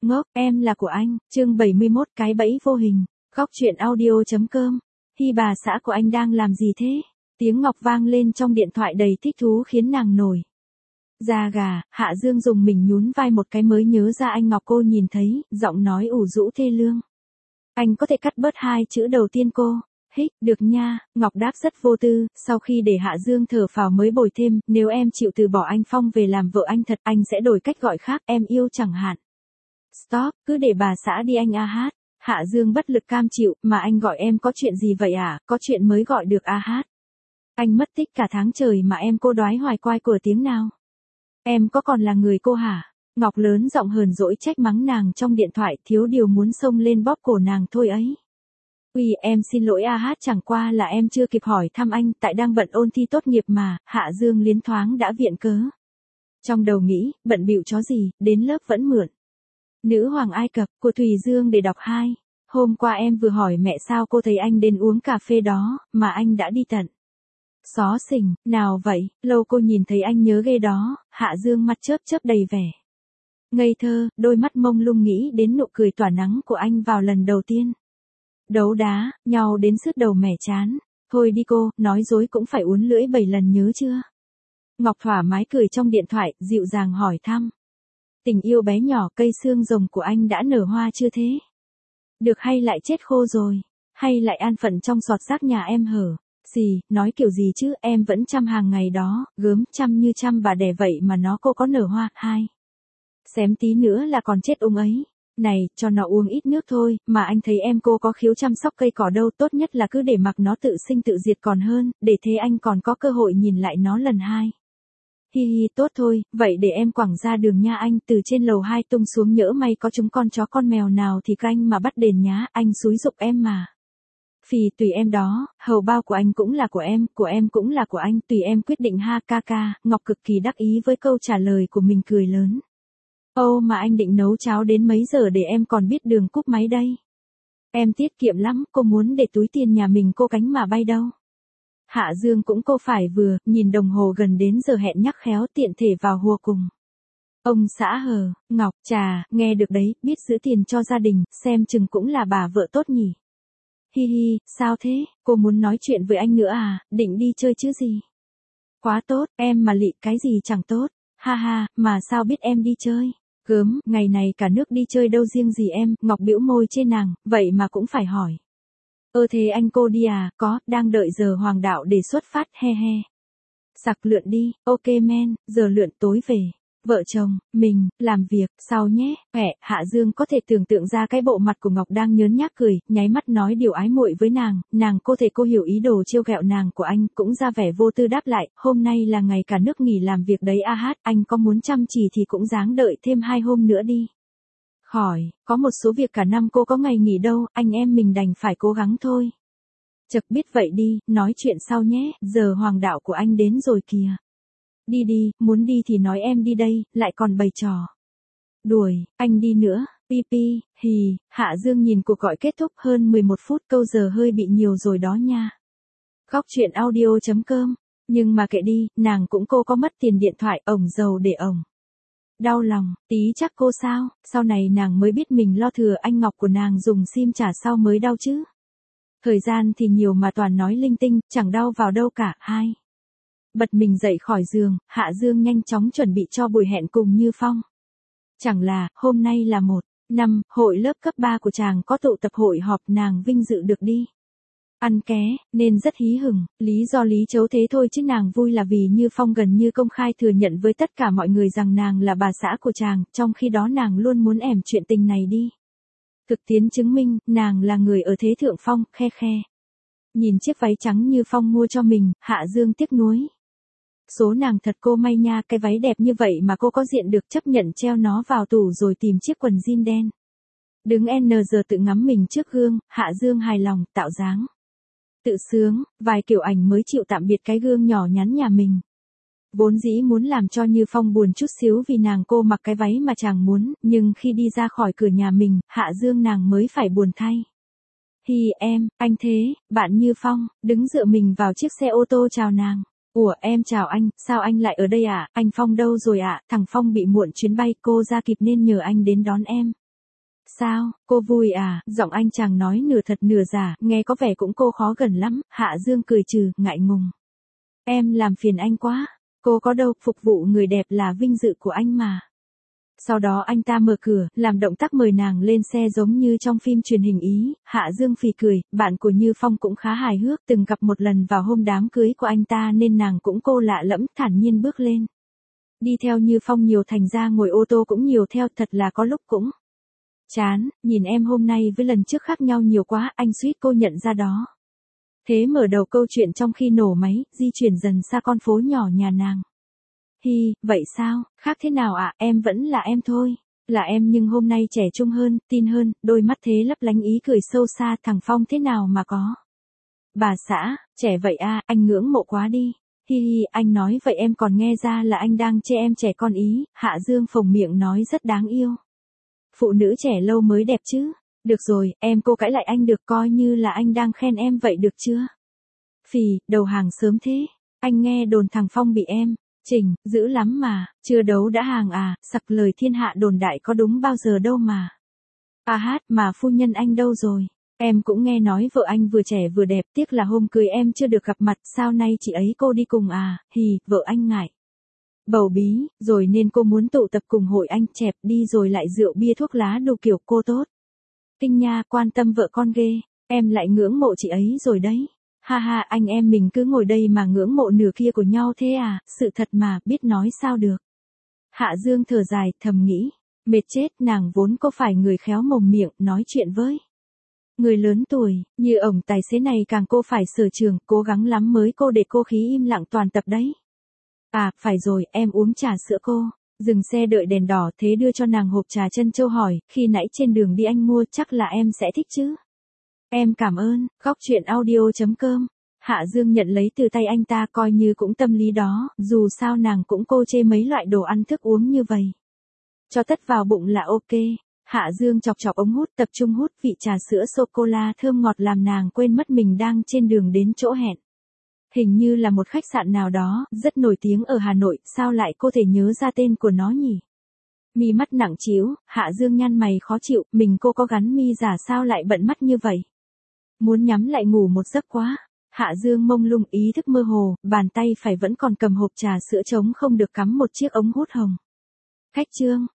Ngốc, em là của anh, chương 71 cái bẫy vô hình, góc truyện audio.com. Hi bà xã của anh đang làm gì thế? Tiếng Ngọc vang lên trong điện thoại đầy thích thú khiến nàng nổi da gà. Hạ Dương dùng mình nhún vai một cái mới nhớ ra anh Ngọc cô nhìn thấy, giọng nói ủ rũ thê lương. Anh có thể cắt bớt hai chữ đầu tiên cô. Hích, được nha, Ngọc đáp rất vô tư, sau khi để Hạ Dương thở phào mới bồi thêm, nếu em chịu từ bỏ anh Phong về làm vợ anh thật, anh sẽ đổi cách gọi khác, em yêu chẳng hạn. Stop, cứ để bà xã đi anh a hát. Hạ Dương bất lực cam chịu, mà anh gọi em có chuyện gì vậy à, có chuyện mới gọi được a hát. Anh mất tích cả tháng trời mà em cô đoái hoài quai của tiếng nào. Em có còn là người cô hả? Ngọc lớn giọng hờn dỗi trách mắng nàng trong điện thoại, thiếu điều muốn xông lên bóp cổ nàng thôi ấy. Ui, em xin lỗi a hát, chẳng qua là em chưa kịp hỏi thăm anh, tại đang bận ôn thi tốt nghiệp mà. Hạ Dương liến thoáng đã viện cớ. Trong đầu nghĩ, bận bịu chó gì, đến lớp vẫn mượn Nữ hoàng Ai Cập của Thùy Dương để đọc 2. Hôm qua em vừa hỏi mẹ sao cô thấy anh đến uống cà phê đó, mà anh đã đi tận xó xỉnh, nào vậy, lâu cô nhìn thấy anh nhớ ghê đó. Hạ Dương mặt chớp chớp đầy vẻ ngây thơ, đôi mắt mông lung nghĩ đến nụ cười tỏa nắng của anh vào lần đầu tiên đấu đá nhau đến sứt đầu mẻ chán. Thôi đi cô, nói dối cũng phải uốn lưỡi 7 lần nhớ chưa? Ngọc thoải mái cười trong điện thoại, dịu dàng hỏi thăm. Tình yêu bé nhỏ cây xương rồng của anh đã nở hoa chưa thế? Được hay lại chết khô rồi? Hay lại an phận trong sọt rác nhà em hở? Gì, nói kiểu gì chứ, em vẫn chăm hàng ngày đó, gớm, chăm như chăm bà đẻ vậy mà nó cô có nở hoa, hai. Xém tí nữa là còn chết ấy. Này, cho nó uống ít nước thôi, mà anh thấy em cô có khiếu chăm sóc cây cỏ đâu, tốt nhất là cứ để mặc nó tự sinh tự diệt còn hơn, để thế anh còn có cơ hội nhìn lại nó lần 2. Hi hi, tốt thôi, vậy để em quẳng ra đường nha anh, từ trên lầu 2 tung xuống, nhỡ may có chúng con chó con mèo nào thì canh mà bắt đền nhá, anh xúi giục em mà. Phì, tùy em đó, hầu bao của anh cũng là của em cũng là của anh, tùy em quyết định ha ca ca. Ngọc cực kỳ đắc ý với câu trả lời của mình, cười lớn. Ô mà anh định nấu cháo đến mấy giờ để em còn biết đường cúp máy đây? Em tiết kiệm lắm, cô muốn để túi tiền nhà mình cô cánh mà bay đâu. Hạ Dương cũng cô phải vừa, nhìn đồng hồ gần đến giờ hẹn nhắc khéo tiện thể vào hùa cùng. Ông xã hờ, Ngọc, chà, nghe được đấy, biết giữ tiền cho gia đình, xem chừng cũng là bà vợ tốt nhỉ. Hi hi, sao thế, cô muốn nói chuyện với anh nữa à, định đi chơi chứ gì? Quá tốt, em mà lị cái gì chẳng tốt, ha ha, mà sao biết em đi chơi? Gớm, ngày này cả nước đi chơi đâu riêng gì em. Ngọc bĩu môi trên nàng, vậy mà cũng phải hỏi. Thế anh cô đi à, có, đang đợi giờ hoàng đạo để xuất phát, he he. Sặc lượn đi, ok men, giờ lượn tối về. Vợ chồng, mình, làm việc, sau nhé. Hạ Dương có thể tưởng tượng ra cái bộ mặt của Ngọc đang nhớn nhác cười, nháy mắt nói điều ái muội với nàng cô thể cô hiểu ý đồ trêu ghẹo nàng của anh, cũng ra vẻ vô tư đáp lại, hôm nay là ngày cả nước nghỉ làm việc đấy a hát, anh có muốn chăm chỉ thì cũng ráng đợi thêm 2 hôm nữa đi. Khỏi, có một số việc cả năm cô có ngày nghỉ đâu, anh em mình đành phải cố gắng thôi. Chật biết vậy đi, nói chuyện sau nhé, giờ hoàng đạo của anh đến rồi kìa. Đi đi, muốn đi thì nói em đi đây, lại còn bày trò đuổi, anh đi nữa, pi, hì. Hạ Dương nhìn cuộc gọi kết thúc hơn 11 phút, câu giờ hơi bị nhiều rồi đó nha. Góc truyện audio.com, nhưng mà kệ đi, nàng cũng cô có mất tiền điện thoại, ổng dầu để ổng đau lòng, tí chắc cô sao, sau này nàng mới biết mình lo thừa anh Ngọc của nàng dùng sim trả sau mới đau chứ. Thời gian thì nhiều mà toàn nói linh tinh, chẳng đau vào đâu cả, hai. Bật mình dậy khỏi giường, Hạ Dương nhanh chóng chuẩn bị cho buổi hẹn cùng Như Phong. Chẳng là, hôm nay là 1/5, hội lớp cấp 3 của chàng có tụ tập hội họp, nàng vinh dự được đi ăn ké, nên rất hí hửng, lý do lý chấu thế thôi chứ nàng vui là vì Như Phong gần như công khai thừa nhận với tất cả mọi người rằng nàng là bà xã của chàng, trong khi đó nàng luôn muốn ẻm chuyện tình này đi. Thực tiễn chứng minh, nàng là người ở thế thượng phong, khe khe. Nhìn chiếc váy trắng Như Phong mua cho mình, Hạ Dương tiếc nuối. Số nàng thật cô may nha, cái váy đẹp như vậy mà cô có diện được chấp nhận treo nó vào tủ rồi tìm chiếc quần jean đen. Đứng n giờ tự ngắm mình trước gương, Hạ Dương hài lòng, tạo dáng tự sướng, vài kiểu ảnh mới chịu tạm biệt cái gương nhỏ nhắn nhà mình. Vốn dĩ muốn làm cho Như Phong buồn chút xíu vì nàng cô mặc cái váy mà chàng muốn, nhưng khi đi ra khỏi cửa nhà mình, Hạ Dương nàng mới phải buồn thay. Hi em, anh thế, bạn Như Phong, đứng dựa mình vào chiếc xe ô tô chào nàng. Ủa em chào anh, sao anh lại ở đây ạ, anh Phong đâu rồi ạ, thằng Phong bị muộn chuyến bay, cô ra kịp nên nhờ anh đến đón em. Sao, cô vui à? Giọng anh chàng nói nửa thật nửa giả, nghe có vẻ cũng cô khó gần lắm. Hạ Dương cười trừ, ngại ngùng. Em làm phiền anh quá. Cô có đâu, phục vụ người đẹp là vinh dự của anh mà. Sau đó anh ta mở cửa, làm động tác mời nàng lên xe giống như trong phim truyền hình Ý. Hạ Dương phì cười, bạn của Như Phong cũng khá hài hước, từng gặp một lần vào hôm đám cưới của anh ta nên nàng cũng cô lạ lẫm, thản nhiên bước lên. Đi theo Như Phong nhiều thành ra ngồi ô tô cũng nhiều theo, thật là có lúc cũng chán, nhìn em hôm nay với lần trước khác nhau nhiều quá, anh suýt cô nhận ra đó. Thế mở đầu câu chuyện trong khi nổ máy, di chuyển dần xa con phố nhỏ nhà nàng. Hi, vậy sao, khác thế nào ạ, em vẫn là em thôi. Là em nhưng hôm nay trẻ trung hơn, tin hơn, đôi mắt thế lấp lánh ý cười sâu xa, thằng Phong thế nào mà có. Bà xã, trẻ vậy à, anh ngưỡng mộ quá đi. Hi hi, anh nói vậy em còn nghe ra là anh đang chê em trẻ con ý. Hạ Dương phồng miệng nói rất đáng yêu. Phụ nữ trẻ lâu mới đẹp chứ. Được rồi, em cô cãi lại anh được, coi như là anh đang khen em vậy được chưa? Phì, đầu hàng sớm thế. Anh nghe đồn thằng Phong bị em Trình, dữ lắm mà, chưa đấu đã hàng à, sặc lời thiên hạ đồn đại có đúng bao giờ đâu mà. À hát, mà phu nhân anh đâu rồi? Em cũng nghe nói vợ anh vừa trẻ vừa đẹp, tiếc là hôm cưới em chưa được gặp mặt, sao nay chị ấy cô đi cùng à, hì, vợ anh ngại. Bầu bí, rồi nên cô muốn tụ tập cùng hội anh, chẹp đi rồi lại rượu bia thuốc lá đồ kiểu cô tốt. Kinh nha, quan tâm vợ con ghê, em lại ngưỡng mộ chị ấy rồi đấy. Ha ha, anh em mình cứ ngồi đây mà ngưỡng mộ nửa kia của nhau thế à, sự thật mà, biết nói sao được. Hạ Dương thở dài, thầm nghĩ, mệt chết, nàng vốn có phải người khéo mồm miệng, nói chuyện với người lớn tuổi, như ổng tài xế này càng cô phải sở trường, cố gắng lắm mới cô để cô khí im lặng toàn tập đấy. À, phải rồi, em uống trà sữa cô. Dừng xe đợi đèn đỏ, thế đưa cho nàng hộp trà trân châu hỏi, khi nãy trên đường đi anh mua, chắc là em sẽ thích chứ. Em cảm ơn, góc chuyện audio.com. Hạ Dương nhận lấy từ tay anh ta, coi như cũng tâm lý đó, dù sao nàng cũng cô chê mấy loại đồ ăn thức uống như vậy. Cho tất vào bụng là ok. Hạ Dương chọc chọc ống hút, tập trung hút, vị trà sữa sô-cô-la thơm ngọt làm nàng quên mất mình đang trên đường đến chỗ hẹn. Hình như là một khách sạn nào đó, rất nổi tiếng ở Hà Nội, sao lại cô thể nhớ ra tên của nó nhỉ? Mi mắt nặng trĩu, Hạ Dương nhăn mày khó chịu, mình cô có gắn mi giả sao lại bận mắt như vậy? Muốn nhắm lại ngủ một giấc quá. Hạ Dương mông lung, ý thức mơ hồ, bàn tay phải vẫn còn cầm hộp trà sữa trống không được cắm một chiếc ống hút hồng. Khách trương,